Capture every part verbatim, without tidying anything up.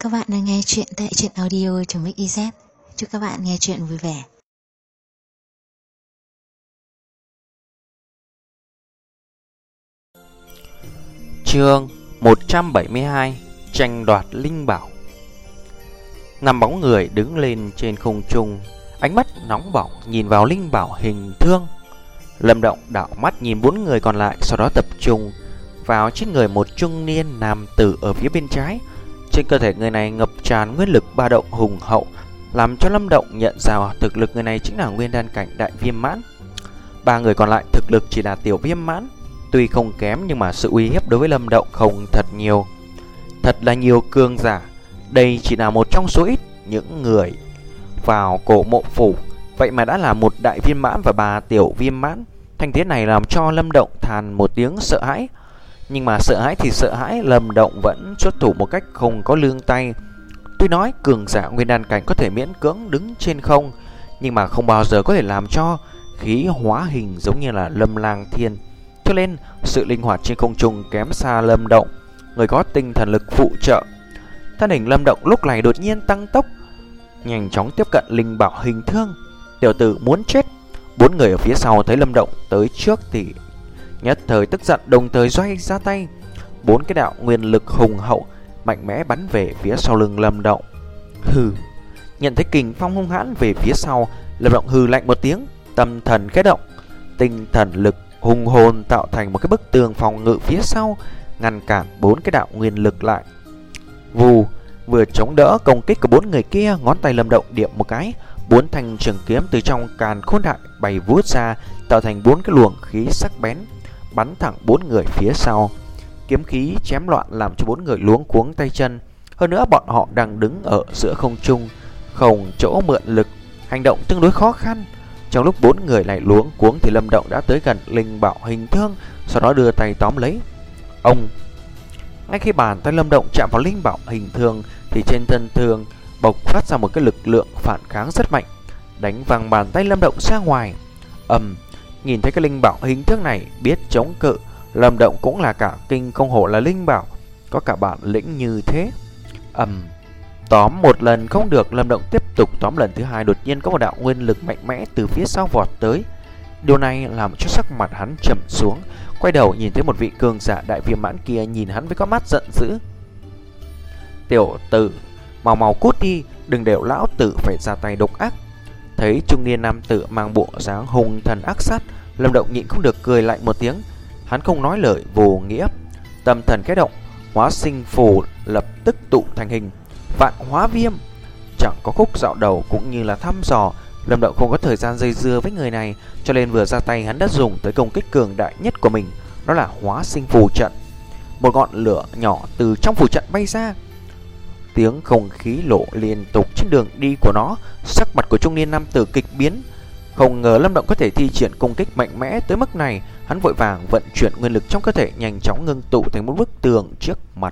các bạn đang nghe chuyện tại truyện audio.mixyz. Chúc các bạn nghe chuyện vui vẻ. Chương một trăm bảy mươi hai: Tranh đoạt linh bảo. Năm bóng người đứng lên trên không trung, ánh mắt nóng bỏng nhìn vào linh bảo hình thương. Lâm Động đảo mắt nhìn bốn người còn lại, sau đó tập trung vào trên người một trung niên nam tử ở phía bên trái. Trên cơ thể người này ngập tràn nguyên lực ba động hùng hậu, làm cho Lâm Động nhận ra thực lực người này chính là nguyên đan cảnh đại viêm mãn. Ba người còn lại thực lực chỉ là tiểu viêm mãn, tuy không kém nhưng mà sự uy hiếp đối với Lâm Động không thật nhiều. Thật là nhiều cường giả, đây chỉ là một trong số ít những người vào cổ mộ phủ, vậy mà đã là một đại viêm mãn và ba tiểu viêm mãn. Thành thế này làm cho Lâm Động than một tiếng sợ hãi. Nhưng mà sợ hãi thì sợ hãi, Lâm Động vẫn xuất thủ một cách không có lương tay. Tuy nói cường giả nguyên đan cảnh có thể miễn cưỡng đứng trên không, nhưng mà không bao giờ có thể làm cho khí hóa hình giống như là Lâm Lang Thiên. Cho nên sự linh hoạt trên không trung kém xa Lâm Động, người có tinh thần lực phụ trợ. Thân hình Lâm Động lúc này đột nhiên tăng tốc, nhanh chóng tiếp cận linh bảo hình thương. Tiểu tử muốn chết. Bốn người ở phía sau thấy Lâm Động tới trước thì nhất thời tức giận, đồng thời xoay ra tay. Bốn cái đạo nguyên lực hùng hậu mạnh mẽ bắn về phía sau lưng Lâm Động. Hừ. Nhận thấy kình phong hung hãn về phía sau, Lâm Động hừ lạnh một tiếng, tâm thần khẽ động, tinh thần lực hùng hồn tạo thành một cái bức tường phòng ngự phía sau, ngăn cản bốn cái đạo nguyên lực lại. Vù, vừa chống đỡ công kích của bốn người kia, ngón tay Lâm Động điểm một cái, bốn thanh trường kiếm từ trong càn khôn đại bay vút ra, tạo thành bốn cái luồng khí sắc bén, bắn thẳng bốn người phía sau. Kiếm khí chém loạn làm cho bốn người luống cuống tay chân. Hơn nữa bọn họ đang đứng ở giữa không trung, không chỗ mượn lực, hành động tương đối khó khăn. Trong lúc bốn người lại luống cuống thì Lâm Động đã tới gần linh bảo hình thương, sau đó đưa tay tóm lấy. Ông Ngay khi bàn tay Lâm Động chạm vào linh bảo hình thương thì trên thân thương bộc phát ra một cái lực lượng phản kháng rất mạnh, đánh văng bàn tay Lâm Động ra ngoài. Ầm, nhìn thấy cái linh bảo hình thương này biết chống cự, Lâm Động cũng là cả kinh, không hổ là linh bảo, có cả bản lĩnh như thế. Ầm, tóm một lần không được, Lâm Động tiếp tục tóm lần thứ hai, đột nhiên có một đạo nguyên lực mạnh mẽ từ phía sau vọt tới. Điều này làm cho sắc mặt hắn trầm xuống, quay đầu nhìn thấy một vị cường giả đại viêm mãn kia nhìn hắn với con mắt giận dữ. Tiểu tử, mau mau cút đi, đừng để lão tử phải ra tay độc ác. Thấy trung niên nam tử mang bộ dáng hung thần ác sát, Lâm Động nhịn không được cười lạnh một tiếng. Hắn không nói lời vô nghĩa, tâm thần khẽ động, hóa sinh phù lập tức tụ thành hình vạn hóa viêm. Chẳng có khúc dạo đầu cũng như là thăm dò, Lâm Động không có thời gian dây dưa với người này, cho nên vừa ra tay hắn đã dùng tới công kích cường đại nhất của mình, đó là hóa sinh phù trận. Một ngọn lửa nhỏ từ trong phù trận bay ra, tiếng không khí lộ liên tục trên đường đi của nó. Sắc mặt của trung niên nam tử kịch biến, không ngờ Lâm Động có thể thi triển công kích mạnh mẽ tới mức này. Hắn vội vàng vận chuyển nguyên lực trong cơ thể, nhanh chóng ngưng tụ thành một bức tường trước mặt.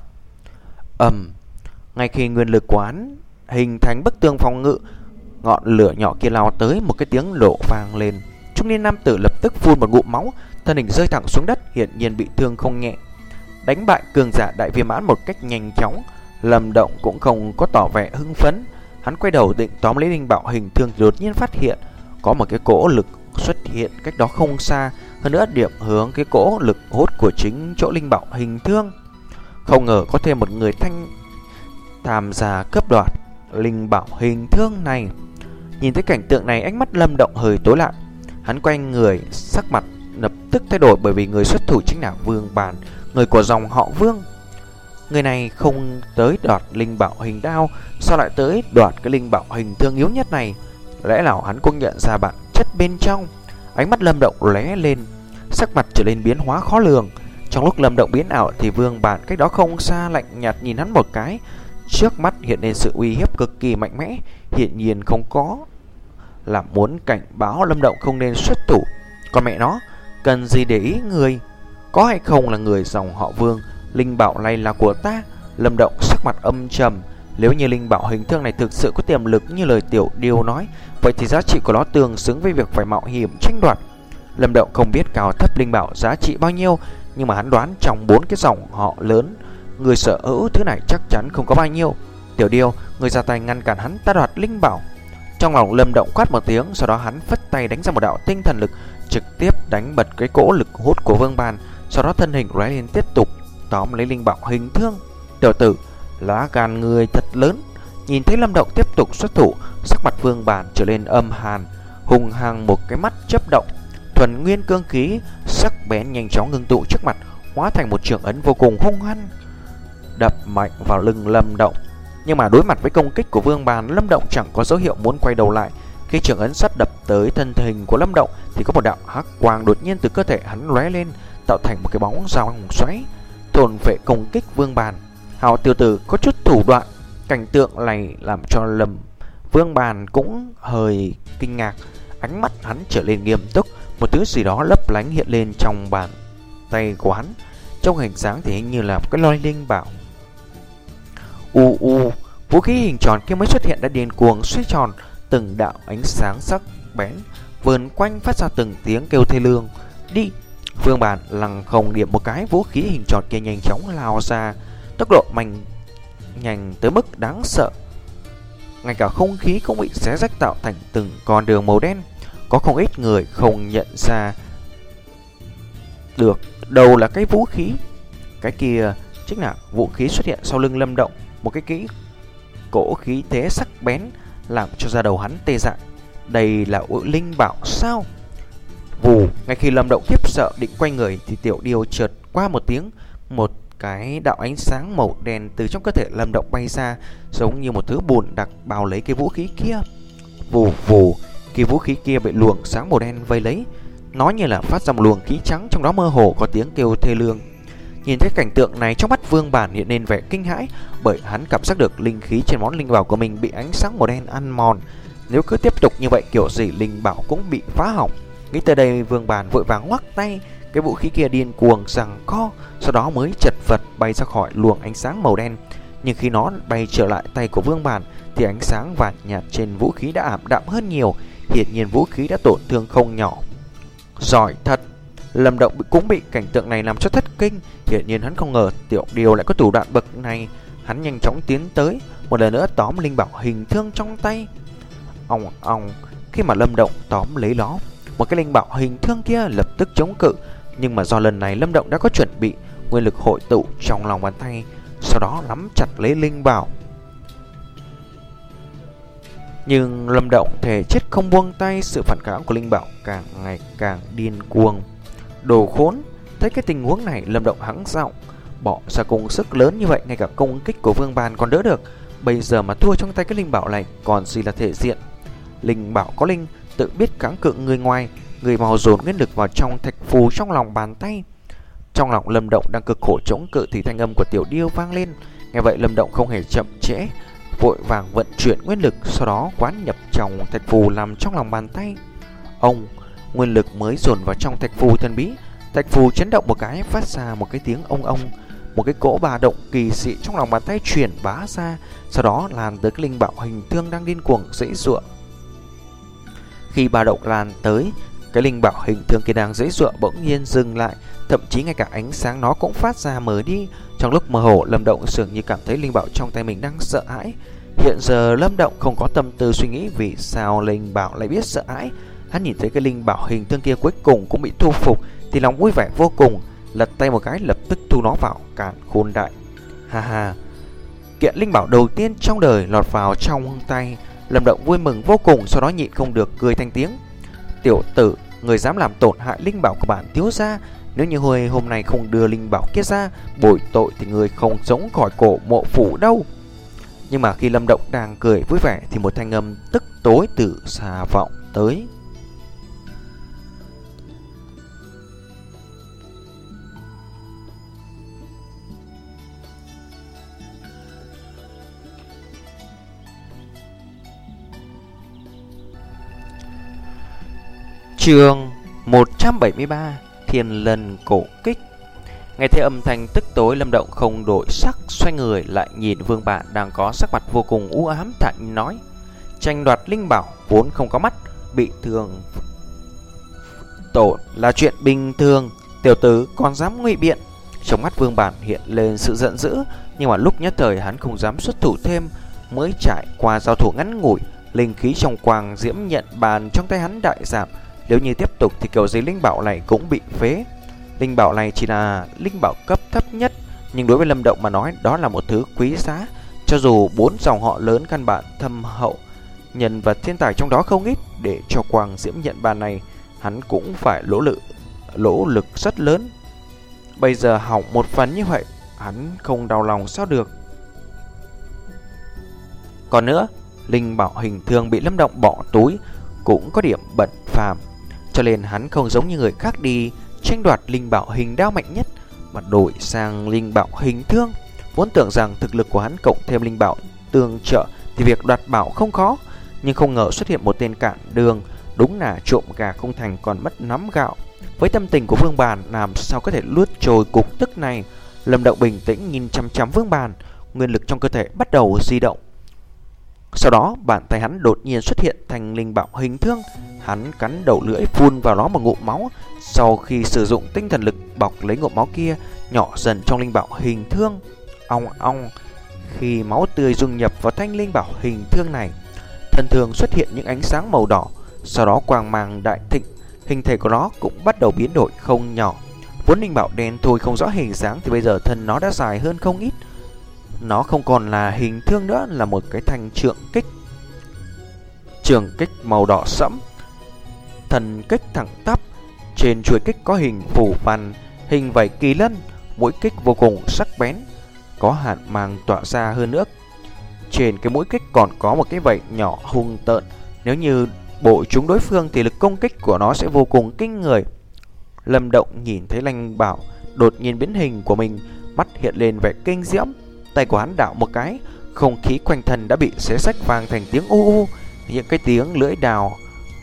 Ầm, ngay khi nguyên lực quán hình thành bức tường phòng ngự, ngọn lửa nhỏ kia lao tới, một cái tiếng nổ vang lên. Trung niên nam tử lập tức phun một ngụm máu, thân hình rơi thẳng xuống đất, hiển nhiên bị thương không nhẹ. Đánh bại cường giả đại viêm mãn một cách nhanh chóng, Lâm Động cũng không có tỏ vẻ hưng phấn. Hắn quay đầu định tóm lấy linh bảo hình thương thì đột nhiên phát hiện có một cái cỗ lực xuất hiện cách đó không xa, hơn nữa điểm hướng cái cỗ lực hút của chính chỗ linh bảo hình thương. Không ngờ có thêm một người thanh tham gia cướp đoạt linh bảo hình thương này. Nhìn thấy cảnh tượng này, ánh mắt Lâm Động hơi tối lại. Hắn quay người, sắc mặt lập tức thay đổi, bởi vì người xuất thủ chính là Vương Bàn, người của dòng họ Vương. Người này không tới đoạt linh bảo hình đao, sao lại tới đoạt cái linh bảo hình thương yếu nhất này? Lẽ nào hắn cũng nhận ra bản chất bên trong? Ánh mắt Lâm Động lóe lên, sắc mặt trở nên biến hóa khó lường. Trong lúc Lâm Động biến ảo thì Vương Bản cách đó không xa lạnh nhạt nhìn hắn một cái. Trước mắt hiện lên sự uy hiếp cực kỳ mạnh mẽ, hiển nhiên không có là muốn cảnh báo Lâm Động không nên xuất thủ. Còn mẹ nó, cần gì để ý người có hay không là người dòng họ Vương? Linh bảo này là của ta. Lâm Động sắc mặt âm trầm. Nếu như linh bảo hình thương này thực sự có tiềm lực như lời Tiểu Điêu nói, vậy thì giá trị của nó tương xứng với việc phải mạo hiểm tranh đoạt. Lâm Động không biết cao thấp linh bảo giá trị bao nhiêu, nhưng mà hắn đoán trong bốn cái dòng họ lớn, người sở hữu thứ này chắc chắn không có bao nhiêu. Tiểu Điêu, người ra tay ngăn cản hắn, ta đoạt linh bảo. Trong lòng Lâm Động quát một tiếng, sau đó hắn phất tay đánh ra một đạo tinh thần lực, trực tiếp đánh bật cái cỗ lực hút của Vương Bàn. Sau đó thân hình lóe lên tiếp tục tóm lấy linh bảo hình thương. Tiểu tử, lá gan người thật lớn. Nhìn thấy Lâm Động tiếp tục xuất thủ, sắc mặt Vương Bàn trở lên âm hàn, hung hăng, một cái mắt chớp động, thuần nguyên cương khí sắc bén nhanh chóng ngưng tụ trước mặt, hóa thành một trường ấn vô cùng hung hăng đập mạnh vào lưng Lâm Động. Nhưng mà đối mặt với công kích của Vương Bàn, Lâm Động chẳng có dấu hiệu muốn quay đầu lại. Khi trường ấn sắt đập tới thân hình của Lâm Động thì có một đạo hắc quang đột nhiên từ cơ thể hắn lóe lên, tạo thành một cái bóng dao xoáy thôn vệ công kích Vương Bàn. Hào tiểu tử có chút thủ đoạn. Cảnh tượng này làm cho Lâm Vương Bàn cũng hơi kinh ngạc, ánh mắt hắn trở lên nghiêm túc, một thứ gì đó lấp lánh hiện lên trong bàn tay của hắn, trong hình dáng thì hình như là một cái lôi linh bảo. U u, vũ khí hình tròn kia mới xuất hiện đã điên cuồng xoay tròn, từng đạo ánh sáng sắc bén vờn quanh phát ra từng tiếng kêu thê lương. Đi! Vương Bàn lăng không điểm một cái, vũ khí hình tròn kia nhanh chóng lao ra, tốc độ mạnh nhanh tới mức đáng sợ. Ngay cả không khí cũng bị xé rách tạo thành từng con đường màu đen. Có không ít người không nhận ra được đâu là cái vũ khí. Cái kia chính là vũ khí xuất hiện sau lưng Lâm Động, một cái kỹ cỗ khí thế sắc bén làm cho da đầu hắn tê dại. Đây là Uy Linh Bảo sao? Vù, ngay khi Lâm Động khiếp sợ định quay người thì Tiểu Điêu chợt qua một tiếng, một cái đạo ánh sáng màu đen từ trong cơ thể Lâm Động bay ra, giống như một thứ bùn đặc bao lấy cái vũ khí kia. Vù vù, cái vũ khí kia bị luồng sáng màu đen vây lấy, nó như là phát ra một luồng khí trắng, trong đó mơ hồ có tiếng kêu thê lương. Nhìn thấy cảnh tượng này, trong mắt Vương Bàn hiện lên vẻ kinh hãi, bởi hắn cảm giác được linh khí trên món linh bảo của mình bị ánh sáng màu đen ăn mòn. Nếu cứ tiếp tục như vậy, kiểu gì linh bảo cũng bị phá hỏng. Nghĩ tới đây, Vương Bàn vội vàng ngoắc tay, cái vũ khí kia điên cuồng giằng co, sau đó mới chật vật bay ra khỏi luồng ánh sáng màu đen. Nhưng khi nó bay trở lại tay của Vương Bàn thì ánh sáng vàng nhạt trên vũ khí đã ảm đạm hơn nhiều, hiển nhiên vũ khí đã tổn thương không nhỏ. Giỏi thật! Lâm Động cũng bị cảnh tượng này làm cho thất kinh, hiển nhiên hắn không ngờ Tiểu Điêu lại có thủ đoạn bậc này. Hắn nhanh chóng tiến tới, một lần nữa tóm linh bảo hình thương trong tay. Ong ong, khi mà Lâm Động tóm lấy nó, một cái linh bảo hình thương kia lập tức chống cự, nhưng mà do lần này Lâm Động đã có chuẩn bị, nguyên lực hội tụ trong lòng bàn tay, sau đó nắm chặt lấy linh bảo. Nhưng Lâm Động thể chết không buông tay, sự phản kháng của linh bảo càng ngày càng điên cuồng. Đồ khốn! Thấy cái tình huống này, Lâm Động hắng giọng, bỏ ra công sức lớn như vậy, ngay cả công kích của Vương Bàn còn đỡ được, bây giờ mà thua trong tay cái linh bảo này còn gì là thể diện. Linh bảo có linh, tự biết kháng cự người ngoài, người mau dồn nguyên lực vào trong thạch phù trong lòng bàn tay. Trong lòng Lâm Động đang cực khổ chống cự thì thanh âm của Tiểu Điêu vang lên. Nghe vậy Lâm Động không hề chậm trễ, vội vàng vận chuyển nguyên lực, sau đó quán nhập trong thạch phù nằm trong lòng bàn tay. Ông, nguyên lực mới dồn vào trong thạch phù thần bí, thạch phù chấn động một cái, phát ra một cái tiếng ông ông. Một cái cỗ bà động kỳ dị trong lòng bàn tay truyền bá ra, sau đó lan tới cái linh bảo hình thương đang điên cuồng giãy giụa. Khi bà động lan tới, cái linh bảo hình thương kia đang giãy giụa bỗng nhiên dừng lại, thậm chí ngay cả ánh sáng nó cũng phát ra mờ đi. Trong lúc mơ hồ, Lâm Động dường như cảm thấy linh bảo trong tay mình đang sợ hãi. Hiện giờ Lâm Động không có tâm tư suy nghĩ vì sao linh bảo lại biết sợ hãi. Hắn nhìn thấy cái linh bảo hình thương kia cuối cùng cũng bị thu phục thì lòng vui vẻ vô cùng, lật tay một cái lập tức thu nó vào càn khôn đại. Ha ha, kiện linh bảo đầu tiên trong đời lọt vào trong tay. Lâm Động vui mừng vô cùng, sau đó nhịn không được cười thành tiếng. Tiểu tử, người dám làm tổn hại linh bảo của bản thiếu gia, nếu như hồi hôm nay không đưa linh bảo kia ra, bồi tội thì người không sống khỏi cổ mộ phủ đâu. Nhưng mà khi Lâm Động đang cười vui vẻ thì một thanh âm tức tối từ xa vọng tới. Chương một trăm bảy mươi ba, Thiên Lân Cổ Kích. Nghe thấy âm thanh tức tối, Lâm Động không đổi sắc, xoay người lại nhìn Vương Bàn đang có sắc mặt vô cùng u ám, thản nhiên nói: tranh đoạt linh bảo vốn không có mắt, bị thương tổn là chuyện bình thường, tiểu tử còn dám ngụy biện. Trong mắt Vương Bàn hiện lên sự giận dữ, nhưng mà lúc nhất thời hắn không dám xuất thủ thêm, mới trải qua giao thủ ngắn ngủi, linh khí trong quang diễm nhận bàn trong tay hắn đại giảm. Nếu như tiếp tục thì kiểu gì linh bảo này cũng bị phế. Linh bảo này chỉ là linh bảo cấp thấp nhất, nhưng đối với Lâm Động mà nói đó là một thứ quý giá. Cho dù bốn dòng họ lớn căn bản thâm hậu, nhân vật thiên tài trong đó không ít, để cho quang diễm nhận bàn này hắn cũng phải lỗ lực lỗ lực rất lớn. Bây giờ hỏng một phần như vậy, hắn không đau lòng sao được. Còn nữa, linh bảo hình thương bị Lâm Động bỏ túi cũng có điểm bật phàm, cho nên hắn không giống như người khác đi tranh đoạt linh bảo hình đao mạnh nhất, mà đổi sang linh bảo hình thương. Vốn tưởng rằng thực lực của hắn cộng thêm linh bảo tương trợ thì việc đoạt bảo không khó, nhưng không ngờ xuất hiện một tên cản đường, đúng là trộm gà không thành còn mất nắm gạo. Với tâm tình của Vương Bàn, làm sao có thể luốt trôi cục tức này? Lâm Động bình tĩnh nhìn chăm chăm Vương Bàn, nguyên lực trong cơ thể bắt đầu di động. Sau đó bàn tay hắn đột nhiên xuất hiện thành linh bảo hình thương. Hắn cắn đầu lưỡi phun vào nó một ngụm máu. Sau khi sử dụng tinh thần lực bọc lấy ngụm máu kia, nhỏ dần trong linh bảo hình thương. Ong ong. Khi máu tươi dung nhập vào thanh linh bảo hình thương này, thân thường xuất hiện những ánh sáng màu đỏ. Sau đó quang mang đại thịnh, hình thể của nó cũng bắt đầu biến đổi không nhỏ. Vốn linh bảo đen thôi không rõ hình dáng thì bây giờ thân nó đã dài hơn không ít. Nó không còn là hình thương nữa, là một cái thanh trượng kích. Trường kích màu đỏ sẫm, thần kích thẳng tắp, trên chuôi kích có hình phù văn, hình vảy kỳ lân, mũi kích vô cùng sắc bén, có hàn mang tỏa ra hơn nữa. Trên cái mũi kích còn có một cái vảy nhỏ hung tợn, nếu như bổ trúng đối phương thì lực công kích của nó sẽ vô cùng kinh người. Lâm Động nhìn thấy linh bảo đột nhiên biến hình của mình, mắt hiện lên vẻ kinh diễm. Tay của hắn đảo một cái, không khí quanh thân đã bị xé rách vang thành tiếng u u, những cái tiếng lưỡi đào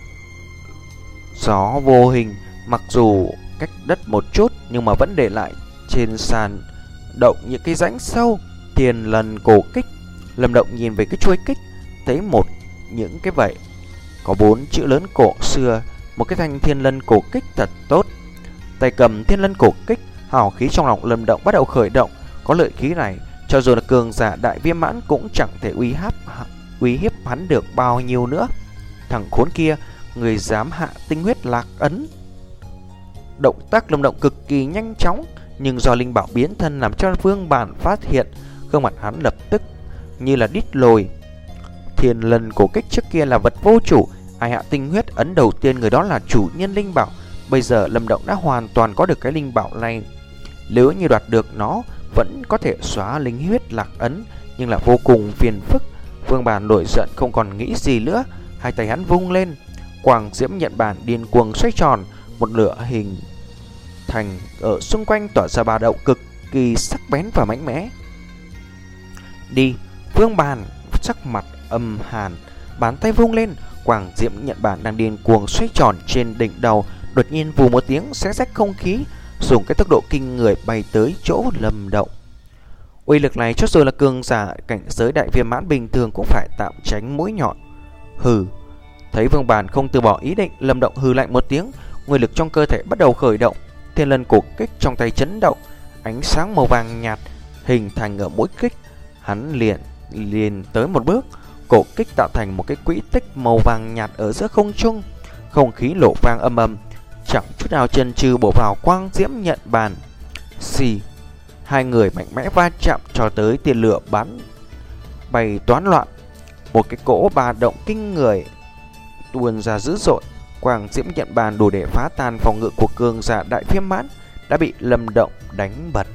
gió vô hình, mặc dù cách đất một chút nhưng mà vẫn để lại trên sàn động những cái rãnh sâu. Thiên lần cổ kích. Lâm Động nhìn về cái chuôi kích, thấy một những cái vảy có bốn chữ lớn cổ xưa, một cái thanh thiên lân cổ kích thật tốt. Tay cầm thiên lân cổ kích, hào khí trong lòng Lâm Động bắt đầu khởi động. Có lợi khí này, cho dù là cường giả đại viêm mãn cũng chẳng thể uy hiếp uy hiếp hắn được bao nhiêu nữa. Thằng khốn kia, người dám hạ tinh huyết lạc ấn. Động tác Lâm Động cực kỳ nhanh chóng, nhưng do linh bảo biến thân làm cho Vương Bàn phát hiện, gương mặt hắn lập tức như là đít lồi. Thiên lần cổ kích trước kia là vật vô chủ, ai hạ tinh huyết ấn đầu tiên người đó là chủ nhân linh bảo. Bây giờ Lâm Động đã hoàn toàn có được cái linh bảo này. Nếu như đoạt được nó, vẫn có thể xóa linh huyết lạc ấn, nhưng là vô cùng phiền phức. Vương Bàn nổi giận không còn nghĩ gì nữa, hai tay hắn vung lên, quang diễm nhận bàn điên cuồng xoay tròn, một lửa hình thành ở xung quanh tỏa ra ba động cực kỳ sắc bén và mạnh mẽ. Đi! Vương Bàn sắc mặt âm hàn, bàn tay vung lên, quang diễm nhận bàn đang điên cuồng xoay tròn trên đỉnh đầu, đột nhiên vù một tiếng xé rách không khí, dùng cái tốc độ kinh người bay tới chỗ Lâm Động. Uy lực này cho dù là cường giả cảnh giới đại viêm mãn bình thường cũng phải tạm tránh mũi nhọn. Hừ. Thấy Vương Bàn không từ bỏ ý định, Lâm Động hừ lạnh một tiếng, nguyên lực trong cơ thể bắt đầu khởi động. Thiên lân cổ kích trong tay chấn động, ánh sáng màu vàng nhạt hình thành ở mũi kích. Hắn liền liền tới một bước, cổ kích tạo thành một cái quỹ tích màu vàng nhạt ở giữa không trung, không khí nổ vang âm ầm, chẳng chút nào chần chừ bổ vào quang diễm nhận bàn. Xì, hai người mạnh mẽ va chạm cho tới tia lửa bắn bay toán loạn, một cái cỗ ba động kinh người tuôn ra dữ dội. Quang diễm nhận bàn đủ để phá tan phòng ngự của cường giả đại viêm mãn đã bị Lâm Động đánh bật.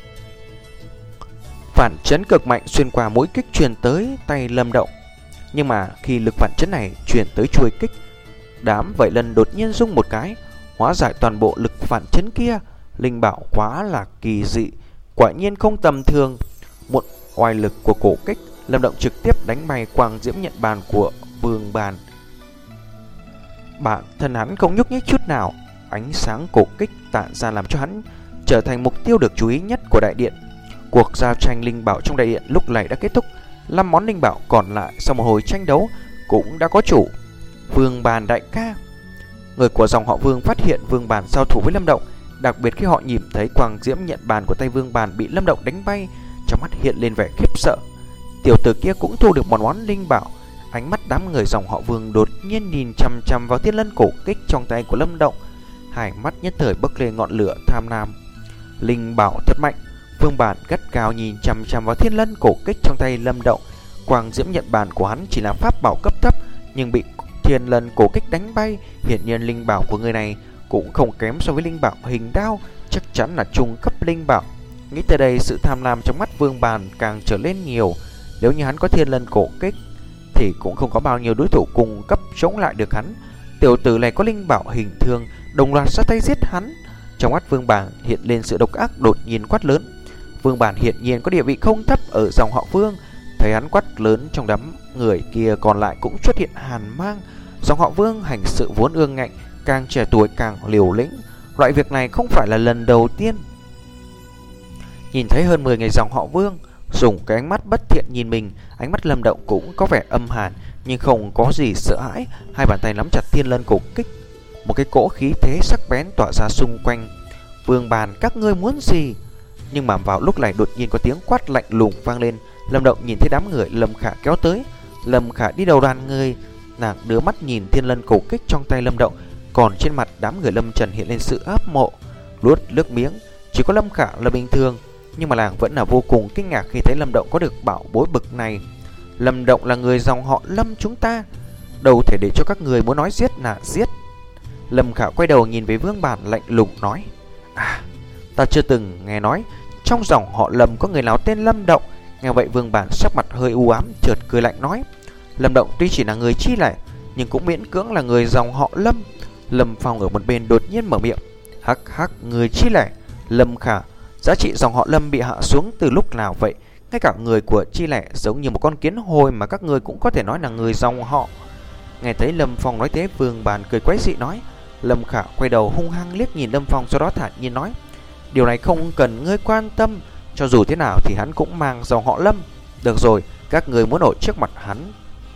Phản chấn cực mạnh xuyên qua mũi kích truyền tới tay Lâm Động, nhưng mà khi lực phản chấn này truyền tới chuôi kích, đám vảy lần đột nhiên rung một cái, hóa giải toàn bộ lực phản chấn kia. Linh bảo quá là kỳ dị, quả nhiên không tầm thường. Một oai lực của cổ kích, Lâm Động trực tiếp đánh bay quang diễm nhận bàn của Vương Bàn. Bản thân hắn không nhúc nhích chút nào, ánh sáng cổ kích tản ra làm cho hắn trở thành mục tiêu được chú ý nhất của đại điện. Cuộc giao tranh linh bảo trong đại điện lúc này đã kết thúc. Năm món linh bảo còn lại sau một hồi tranh đấu cũng đã có chủ. Vương Bàn đại ca. Người của dòng họ Vương phát hiện Vương Bàn giao thủ với Lâm Động, đặc biệt khi họ nhìn thấy quang diễm nhận bàn của tay Vương Bàn bị Lâm Động đánh bay, trong mắt hiện lên vẻ khiếp sợ. tiểu tử kia cũng thu được một món linh bảo. Ánh mắt đám người dòng họ Vương đột nhiên nhìn chằm chằm vào thiên lân cổ kích trong tay của Lâm Động, hai mắt nhất thời bốc lên ngọn lửa tham lam. Linh bảo thật mạnh. Vương Bản gắt gao nhìn chằm chằm vào thiên lân cổ kích trong tay Lâm Động. Quang diễm nhận bản của hắn chỉ là pháp bảo cấp thấp, nhưng bị thiên lân cổ kích đánh bay. Hiển nhiên linh bảo của người này cũng không kém so với linh bảo hình đao, chắc chắn là trung cấp linh bảo. Nghĩ tới đây, sự tham lam trong mắt Vương Bản càng trở lên nhiều. Nếu như hắn có thiên lân cổ kích thì cũng không có bao nhiêu đối thủ cùng cấp chống lại được hắn. Tiểu tử này có linh bảo hình thương, đồng loạt ra tay giết hắn. Trong mắt Vương Bản hiện lên sự độc ác, đột nhiên quát lớn. Vương Bản hiện nhiên có địa vị không thấp ở dòng họ Vương. Thấy hắn quát lớn, trong đám người kia còn lại cũng xuất hiện hàn mang. Dòng họ Vương hành sự vốn ương ngạnh, càng trẻ tuổi càng liều lĩnh. Loại việc này không phải là lần đầu tiên. Nhìn thấy hơn mười người dòng họ Vương dùng cái ánh mắt bất thiện nhìn mình, ánh mắt Lâm Động cũng có vẻ âm hàn, nhưng không có gì sợ hãi. Hai bàn tay nắm chặt thiên lân cổ kích, một cái cỗ khí thế sắc bén tỏa ra xung quanh. Vương Bản, các ngươi muốn gì? Nhưng mà vào lúc này đột nhiên có tiếng quát lạnh lùng vang lên. Lâm Động nhìn thấy đám người Lâm Khả kéo tới. Lâm Khả đi đầu đoàn người, nàng đưa mắt nhìn thiên lân cổ kích trong tay Lâm Động, còn trên mặt đám người Lâm Trần hiện lên sự áp mộ, nuốt nước miếng. Chỉ có Lâm Khả là bình thường, nhưng mà nàng vẫn là vô cùng kinh ngạc khi thấy Lâm Động có được bảo bối bực này. Lâm Động là người dòng họ Lâm chúng ta, đâu thể để cho các người muốn nói giết là giết. Lâm Khả quay đầu nhìn về Vương Bản lạnh lùng nói: À, ta chưa từng nghe nói trong dòng họ Lâm có người nào tên Lâm Động. Nghe vậy Vương Bản sắc mặt hơi u ám, chợt cười lạnh nói: Lâm Động tuy chỉ là người chi lẻ, nhưng cũng miễn cưỡng là người dòng họ Lâm. Lâm Phong ở một bên đột nhiên mở miệng: Hắc hắc, người chi lẻ? Lâm Khả, giá trị dòng họ Lâm bị hạ xuống từ lúc nào vậy? Ngay cả người của chi lẻ giống như một con kiến hôi mà các người cũng có thể nói là người dòng họ. Nghe thấy Lâm Phong nói thế, Vương Bản cười quái dị nói. Lâm Khả quay đầu hung hăng liếc nhìn Lâm Phong, sau đó thản nhiên nói: Điều này không cần ngươi quan tâm, cho dù thế nào thì hắn cũng mang dòng họ Lâm. Được rồi, các người muốn ở trước mặt hắn,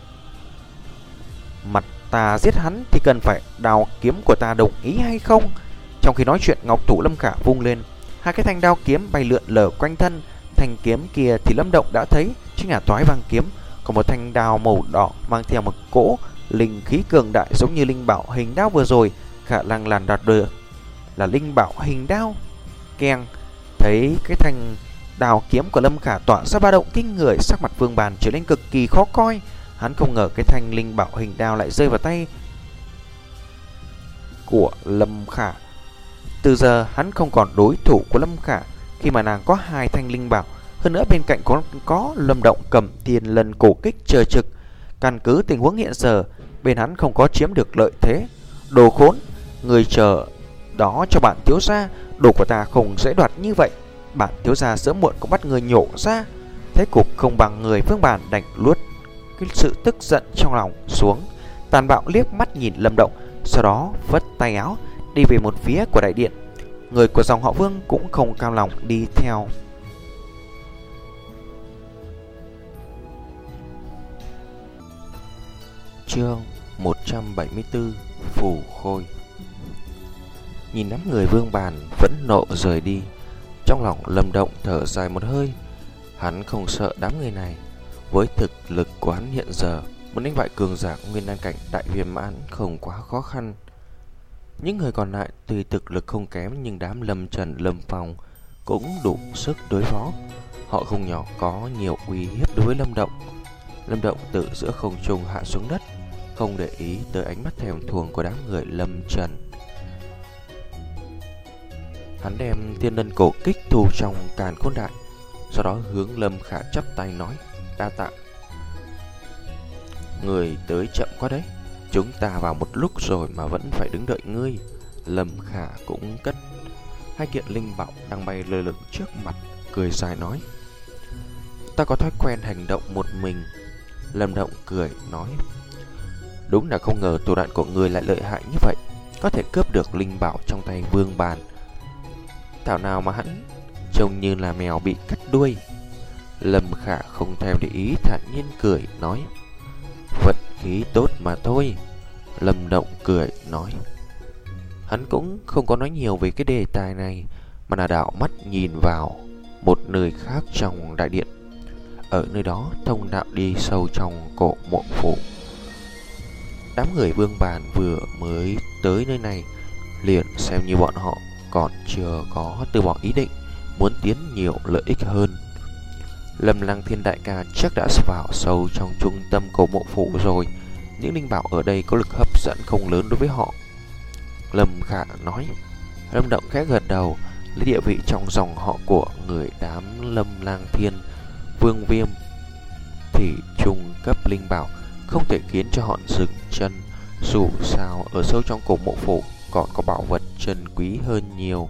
mặt ta giết hắn thì cần phải đao kiếm của ta đồng ý hay không? Trong khi nói chuyện, ngọc thủ Lâm Khả vung lên, hai cái thanh đao kiếm bay lượn lờ quanh thân. Thanh kiếm kia thì Lâm Động đã thấy chính là Toái Băng kiếm, còn một thanh đao màu đỏ mang theo một cỗ linh khí cường đại giống như linh bảo hình đao vừa rồi khả năng làn đạt được là linh bảo hình đao. Keng, thấy cái thanh đao kiếm của Lâm Khả tỏa ra ba động kinh người, sắc mặt Vương Bản trở nên cực kỳ khó coi. Hắn không ngờ cái thanh linh bảo hình đao lại rơi vào tay của Lâm Khả. Từ giờ hắn không còn đối thủ của Lâm Khả, khi mà nàng có hai thanh linh bảo, hơn nữa bên cạnh có, có Lâm Động cầm thiên lân cổ kích chờ trực. Căn cứ tình huống hiện giờ, bên hắn không có chiếm được lợi thế. Đồ khốn, người chờ đó cho bạn thiếu gia, đồ của ta không dễ đoạt như vậy. Bạn thiếu gia sớm muộn cũng bắt người nhổ ra. Thế cục không bằng người, Vương Bản đành luốt cái sự tức giận trong lòng xuống, tàn bạo liếc mắt nhìn Lâm Động, sau đó vất tay áo đi về một phía của đại điện. Người của dòng họ Vương cũng không cam lòng đi theo. Chương một trăm bảy mươi tư, Phù Khôi. Nhìn đám người Vương Bản vẫn nộ rời đi, trong lòng Lâm Động thở dài một hơi. Hắn không sợ đám người này. Với thực lực của hắn hiện giờ, muốn đánh bại cường giả nguyên đan cảnh đại viên mãn không quá khó khăn. Những người còn lại tuy thực lực không kém, nhưng đám Lâm Trần, Lâm Phong cũng đủ sức đối phó. Họ không nhỏ, có nhiều uy hiếp đối với Lâm Động. Lâm Động tự giữa không trung hạ xuống đất, không để ý tới ánh mắt thèm thuồng của đám người Lâm Trần. Hắn đem thiên lân cổ kích thu trong càn khôn đại, sau đó hướng Lâm Khả chắp tay nói: Đa tạ. Người tới chậm quá đấy, chúng ta vào một lúc rồi mà vẫn phải đứng đợi ngươi. Lâm Khả cũng cất hai kiện linh bảo đang bay lơ lửng trước mặt, cười dài nói: Ta có thói quen hành động một mình. Lâm Động cười nói: Đúng là không ngờ thủ đoạn của người lại lợi hại như vậy, có thể cướp được linh bảo trong tay Vương Bản. Thảo nào mà hắn trông như là mèo bị cắt đuôi. Lâm Khả không thèm để ý, thản nhiên cười nói: Vận khí tốt mà thôi. Lâm Động cười nói. Hắn cũng không có nói nhiều về cái đề tài này, mà là đảo mắt nhìn vào một nơi khác trong đại điện. ở nơi đó thông đạo đi sâu trong cổ mộ phủ. Đám người Vương Bàn vừa mới tới nơi này liền xem như bọn họ còn chưa có từ bỏ ý định muốn tiến nhiều lợi ích hơn. Lâm Lăng Thiên đại ca chắc đã vào sâu trong trung tâm cổ mộ phủ rồi. Những linh bảo ở đây có lực hấp dẫn không lớn đối với họ. Lâm Khả nói. Lâm Động khẽ gật đầu. Lấy địa vị trong dòng họ của người đám Lâm Lang Thiên, Vương Viêm thì trung cấp linh bảo không thể khiến cho họ dừng chân. Dù sao ở sâu trong cổ mộ phủ còn có bảo vật chân quý hơn nhiều.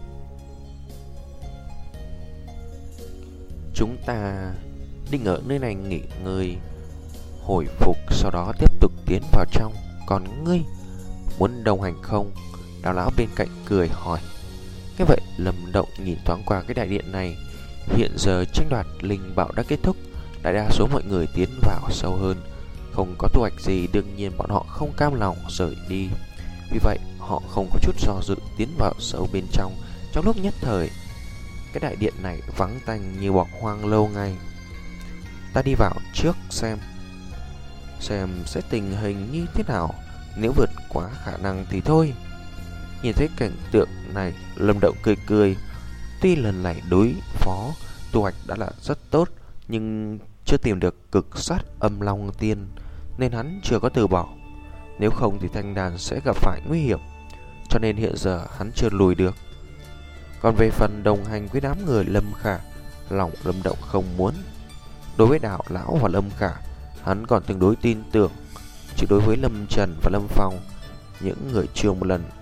Chúng ta định ở nơi này nghỉ ngơi hồi phục, sau đó tiếp tục tiến vào trong. Còn ngươi muốn đồng hành không? Đào lão bên cạnh cười hỏi. Thế vậy Lâm Động nhìn thoáng qua cái đại điện này. Hiện giờ tranh đoạt linh bảo đã kết thúc, đại đa số mọi người tiến vào sâu hơn, không có thu hoạch gì. Đương nhiên bọn họ không cam lòng rời đi, vì vậy họ không có chút do dự tiến vào sâu bên trong. Trong lúc nhất thời, cái đại điện này vắng tanh như bỏ hoang lâu ngày. Ta đi vào trước xem Xem sẽ tình hình như thế nào. Nếu vượt quá khả năng thì thôi. Nhìn thấy cảnh tượng này, Lâm Động cười cười. Tuy lần này đối phó thu hoạch đã là rất tốt, nhưng chưa tìm được cực sát âm long tiên, nên hắn chưa có từ bỏ. Nếu không thì thanh đàn sẽ gặp phải nguy hiểm, cho nên hiện giờ hắn chưa lùi được. Còn về phần đồng hành với đám người Lâm Khả, lòng Lâm Động không muốn. Đối với Đào lão và Lâm Khả, hắn còn tương đối tin tưởng, chứ đối với Lâm Trần và Lâm Phong, những người chưa một lần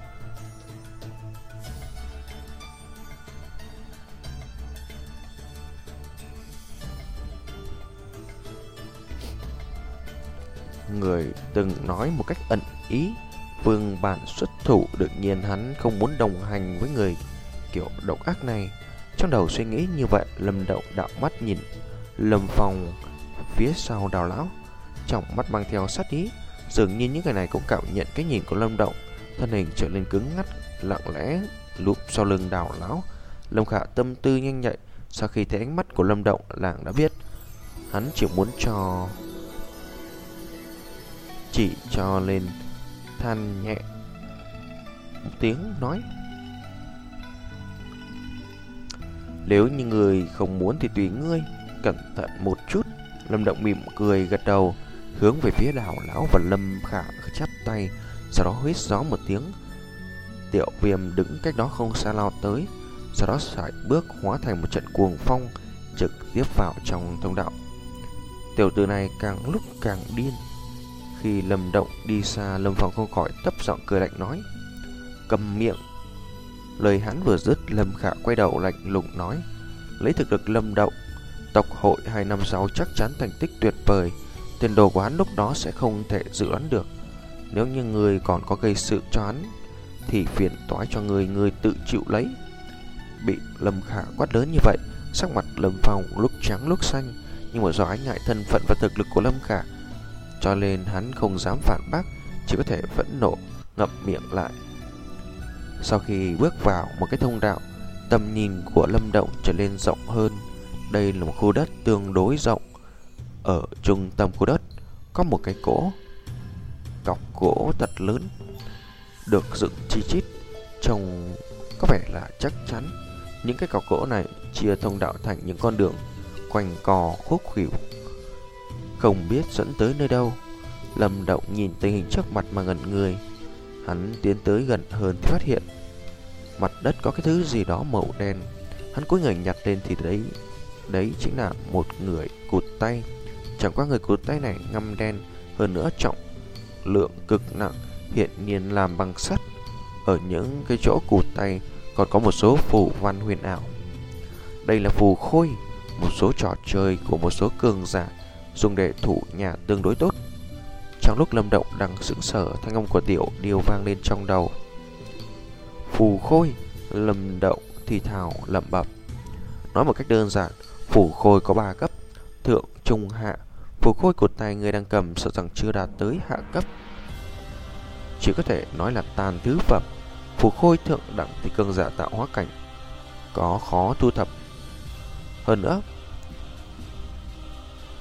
người từng nói một cách ẩn ý Vương Bản xuất thủ. Đương nhiên hắn không muốn đồng hành với người kiểu độc ác này. Trong đầu suy nghĩ như vậy, Lâm Động đạo mắt nhìn Lâm Phong phía sau Đào lão, trong mắt mang theo sát ý. Dường như những người này cũng cảm nhận cái nhìn của Lâm Động. Thân hình trở nên cứng ngắt, lặng lẽ lúp sau lưng Đào lão. Lâm Khả tâm tư nhanh nhạy, sau khi thấy ánh mắt của Lâm Động, làng đã biết hắn chỉ muốn cho Chỉ cho lên than nhẹ một tiếng nói. Nếu như người không muốn thì tùy ngươi, cẩn thận một chút. Lâm Động mỉm cười gật đầu, hướng về phía Đào lão và Lâm Khả chắp tay, sau đó huýt gió một tiếng. Tiểu Viêm đứng cách đó không xa lao tới, sau đó sải bước hóa thành một trận cuồng phong, trực tiếp vào trong thông đạo. Tiểu tử này càng lúc càng điên. Khi Lâm Động đi xa, Lâm Phong không khỏi thấp giọng cười lạnh nói. Cầm miệng. Lời hắn vừa dứt, Lâm Khả quay đầu lạnh lùng nói. Lấy thực lực Lâm Động, tộc hội hai năm sáu chắc chắn thành tích tuyệt vời. Tiền đồ của hắn lúc đó sẽ không thể dự đoán được. Nếu như người còn có gây sự cho hắn, thì phiền toái cho người người tự chịu lấy. Bị Lâm Khả quát lớn như vậy, sắc mặt Lâm Phong lúc trắng lúc xanh, nhưng mà do ái ngại thân phận và thực lực của Lâm Khả, cho nên hắn không dám phản bác, chỉ có thể phẫn nộ ngậm miệng lại. Sau khi bước vào một cái thông đạo, tầm nhìn của Lâm Động trở nên rộng hơn. Đây là một khu đất tương đối rộng. Ở trung tâm khu đất có một cái cỗ cọc gỗ thật lớn, được dựng chi chít, trông có vẻ là chắc chắn. Những cái cọc gỗ này chia thông đạo thành những con đường quanh co khúc khuỷu, không biết dẫn tới nơi đâu. Lâm Động nhìn tình hình trước mặt mà ngẩn người. Hắn tiến tới gần hơn thì phát hiện mặt đất có cái thứ gì đó màu đen. Hắn cúi người nhặt lên thì đấy Đấy chính là một người cụt tay. Chẳng qua người cụt tay này ngăm đen, hơn nữa trọng lượng cực nặng, hiện nhiên làm bằng sắt. Ở những cái chỗ cụt tay còn có một số phù văn huyền ảo. Đây là phù khôi, một số trò chơi của một số cường giả dùng để thủ nhà tương đối tốt. Trong lúc Lâm Động đang sững sờ, thanh âm của Tiểu Điêu vang lên trong đầu. Phù khôi. Lâm Động thì thào lẩm bẩm. Nói một cách đơn giản, phù khôi có ba cấp: thượng, trung, hạ. Phù khôi của tay người đang cầm sợ rằng chưa đạt tới hạ cấp, chỉ có thể nói là tàn thứ phẩm. Phù khôi thượng đẳng thì cường giả tạo hóa cảnh, có khó thu thập. Hơn nữa,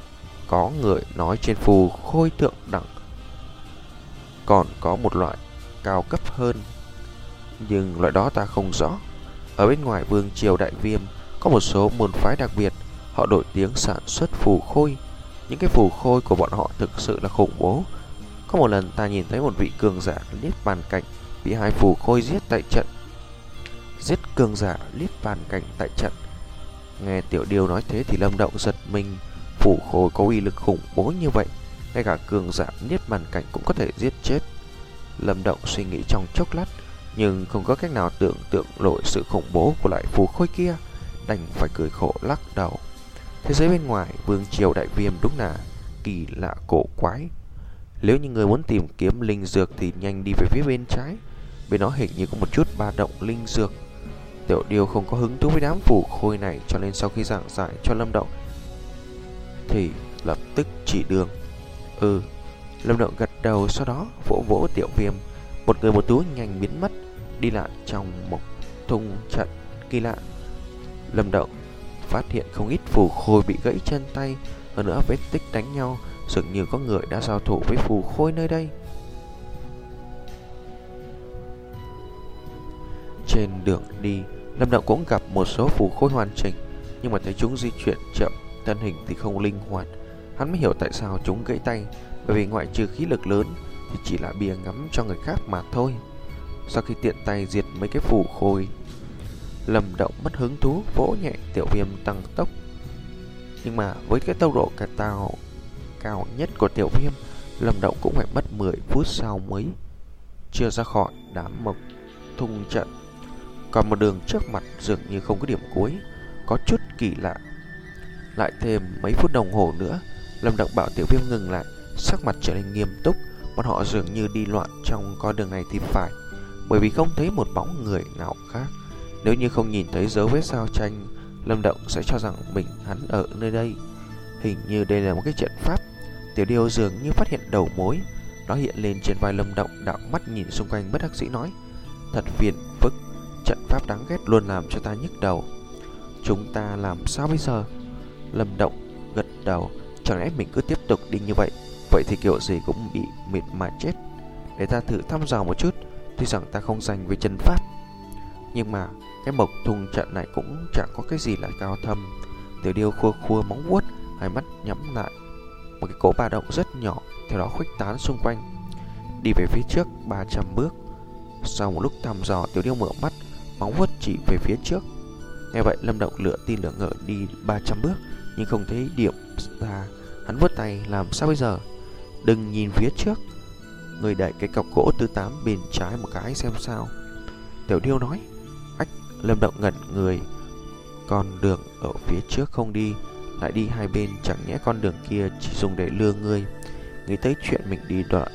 có người nói trên phù khôi thượng đẳng còn có một loại cao cấp hơn, nhưng loại đó ta không rõ. Ở bên ngoài vương triều Đại Viêm có một số môn phái đặc biệt, họ nổi tiếng sản xuất phù khôi. Những cái phù khôi của bọn họ thực sự là khủng bố. Có một lần ta nhìn thấy một vị cường giả Niết Bàn cảnh bị hai phù khôi giết tại trận. Giết cường giả Niết Bàn cảnh tại trận. Nghe Tiểu Điêu nói thế thì Lâm Động giật mình. Phù khôi có uy lực khủng bố như vậy, ngay cả cường giả Niết Bàn cảnh cũng có thể giết chết. Lâm Động suy nghĩ trong chốc lát, nhưng không có cách nào tưởng tượng nổi sự khủng bố của loại phù khôi kia, đành phải cười khổ lắc đầu. Thế giới bên ngoài vương triều Đại Viêm đúng là kỳ lạ cổ quái. Nếu như người muốn tìm kiếm linh dược thì nhanh đi về phía bên trái, bên đó hình như có một chút ba động linh dược. Tiểu Điêu không có hứng thú với đám phù khôi này, cho nên sau khi giảng giải cho Lâm Động thì lập tức chỉ đường. Ừ, Lâm Động gật đầu, sau đó vỗ vỗ Tiểu Viêm. Một người một thú nhanh biến mất, đi lại trong một thung trận kỳ lạ. Lâm Động phát hiện không ít phù khôi bị gãy chân tay, hơn nữa vết tích đánh nhau, dường như có người đã giao thủ với phù khôi nơi đây. Trên đường đi, Lâm Động cũng gặp một số phù khôi hoàn chỉnh, nhưng mà thấy chúng di chuyển chậm, thân hình thì không linh hoạt. Hắn mới hiểu tại sao chúng gãy tay, bởi vì ngoại trừ khí lực lớn thì chỉ là bìa ngắm cho người khác mà thôi. Sau khi tiện tay diệt mấy cái phù khôi, Lâm Động mất hứng thú, vỗ nhẹ Tiểu Viêm tăng tốc. Nhưng mà với cái tốc độ cả tàu cao nhất của Tiểu Viêm, Lâm Động cũng phải mất mười phút sau mới chưa ra khỏi đám mộc thung trận. Còn một đường trước mặt dường như không có điểm cuối, có chút kỳ lạ. Lại thêm mấy phút đồng hồ nữa, Lâm Động bảo Tiểu Viêm ngừng lại, sắc mặt trở nên nghiêm túc. Bọn họ dường như đi loạn trong con đường này thì phải, bởi vì không thấy một bóng người nào khác. Nếu như không nhìn thấy dấu vết giao tranh, Lâm Động sẽ cho rằng mình hắn ở nơi đây. Hình như đây là một cái trận pháp. Tiểu Điêu dường như phát hiện đầu mối, nó hiện lên trên vai Lâm Động, đạo mắt nhìn xung quanh bất đắc dĩ nói: thật phiền phức, trận pháp đáng ghét luôn làm cho ta nhức đầu. Chúng ta làm sao bây giờ? Lâm Động gật đầu. Chẳng lẽ mình cứ tiếp tục đi như vậy, vậy thì kiểu gì cũng bị mệt mà chết. Để ta thử thăm dò một chút. Tuy rằng ta không dành với chân pháp, nhưng mà cái mộc thung trận này cũng chẳng có cái gì là cao thâm. Tiểu Điêu khua khua móng vuốt, hai mắt nhắm lại. Một cái cỗ ba động rất nhỏ theo đó khuếch tán xung quanh. Đi về phía trước ba trăm bước. Sau một lúc thăm dò, Tiểu Điêu mở mắt, móng vuốt chỉ về phía trước. Nghe vậy Lâm Động lựa tin lựa ngờ đi ba trăm bước, nhưng không thấy điểm ra. Hắn vuốt tay, làm sao bây giờ? Đừng nhìn phía trước, người đẩy cái cọc gỗ thứ tám bên trái một cái xem sao. Tiểu Điêu nói. Ách. Lâm Động ngẩn người. Con đường ở phía trước không đi, lại đi hai bên, chẳng nhẽ con đường kia chỉ dùng để lừa ngươi? Nghĩ tới chuyện mình đi đoạn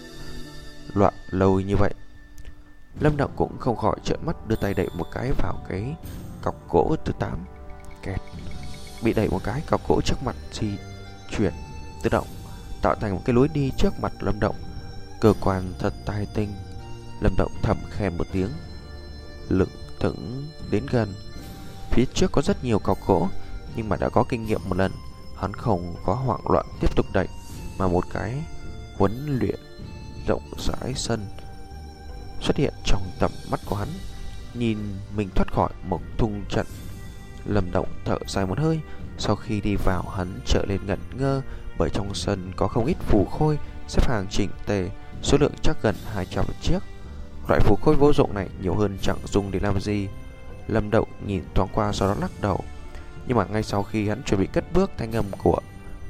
loạn lâu như vậy, Lâm Động cũng không khỏi trợn mắt, đưa tay đẩy một cái vào cái cọc gỗ thứ tám. Kẹt. Bị đẩy một cái, cọc gỗ trước mặt di chuyển tự động, tạo thành một cái lối đi trước mặt Lâm Động. Cơ quan thật tài tinh. Lâm Động thầm khen một tiếng, lững thững đến gần. Phía trước có rất nhiều cọc gỗ, nhưng mà đã có kinh nghiệm một lần, hắn không có hoảng loạn tiếp tục đẩy, mà một cái huấn luyện rộng rãi sân xuất hiện trong tầm mắt của hắn. Nhìn mình thoát khỏi một thung trận, Lâm Động thở dài một hơi. Sau khi đi vào, hắn trở lên ngẩn ngơ, bởi trong sân có không ít phù khôi xếp hàng chỉnh tề, số lượng chắc gần hai trăm chiếc. Loại phù khôi vô dụng này nhiều hơn chẳng dùng để làm gì. Lâm Động nhìn thoáng qua sau đó lắc đầu. Nhưng mà ngay sau khi hắn chuẩn bị cất bước, thanh âm của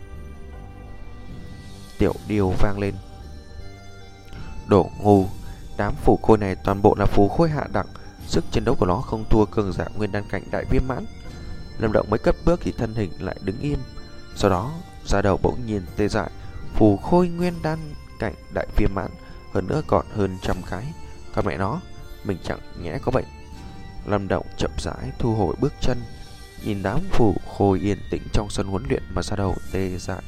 Tiểu Điêu vang lên: đồ ngu, đám phù khôi này toàn bộ là phù khôi hạ đẳng, sức chiến đấu của nó không thua cường giả nguyên đan cảnh đại viêm mãn. Lâm Động mới cất bước thì thân hình lại đứng im, sau đó da đầu bỗng nhiên tê dại. Phù khôi nguyên đan cảnh đại viêm mãn, hơn nữa còn hơn trăm cái. Con mẹ nó, mình chẳng nhẽ có bệnh. Lâm Động chậm rãi thu hồi bước chân, nhìn đám phù khôi yên tĩnh trong sân huấn luyện mà da đầu tê dại.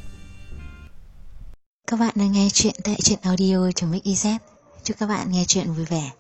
Các bạn đang nghe chuyện tại truyện audio chấm ích z. Chúc các bạn nghe chuyện vui vẻ.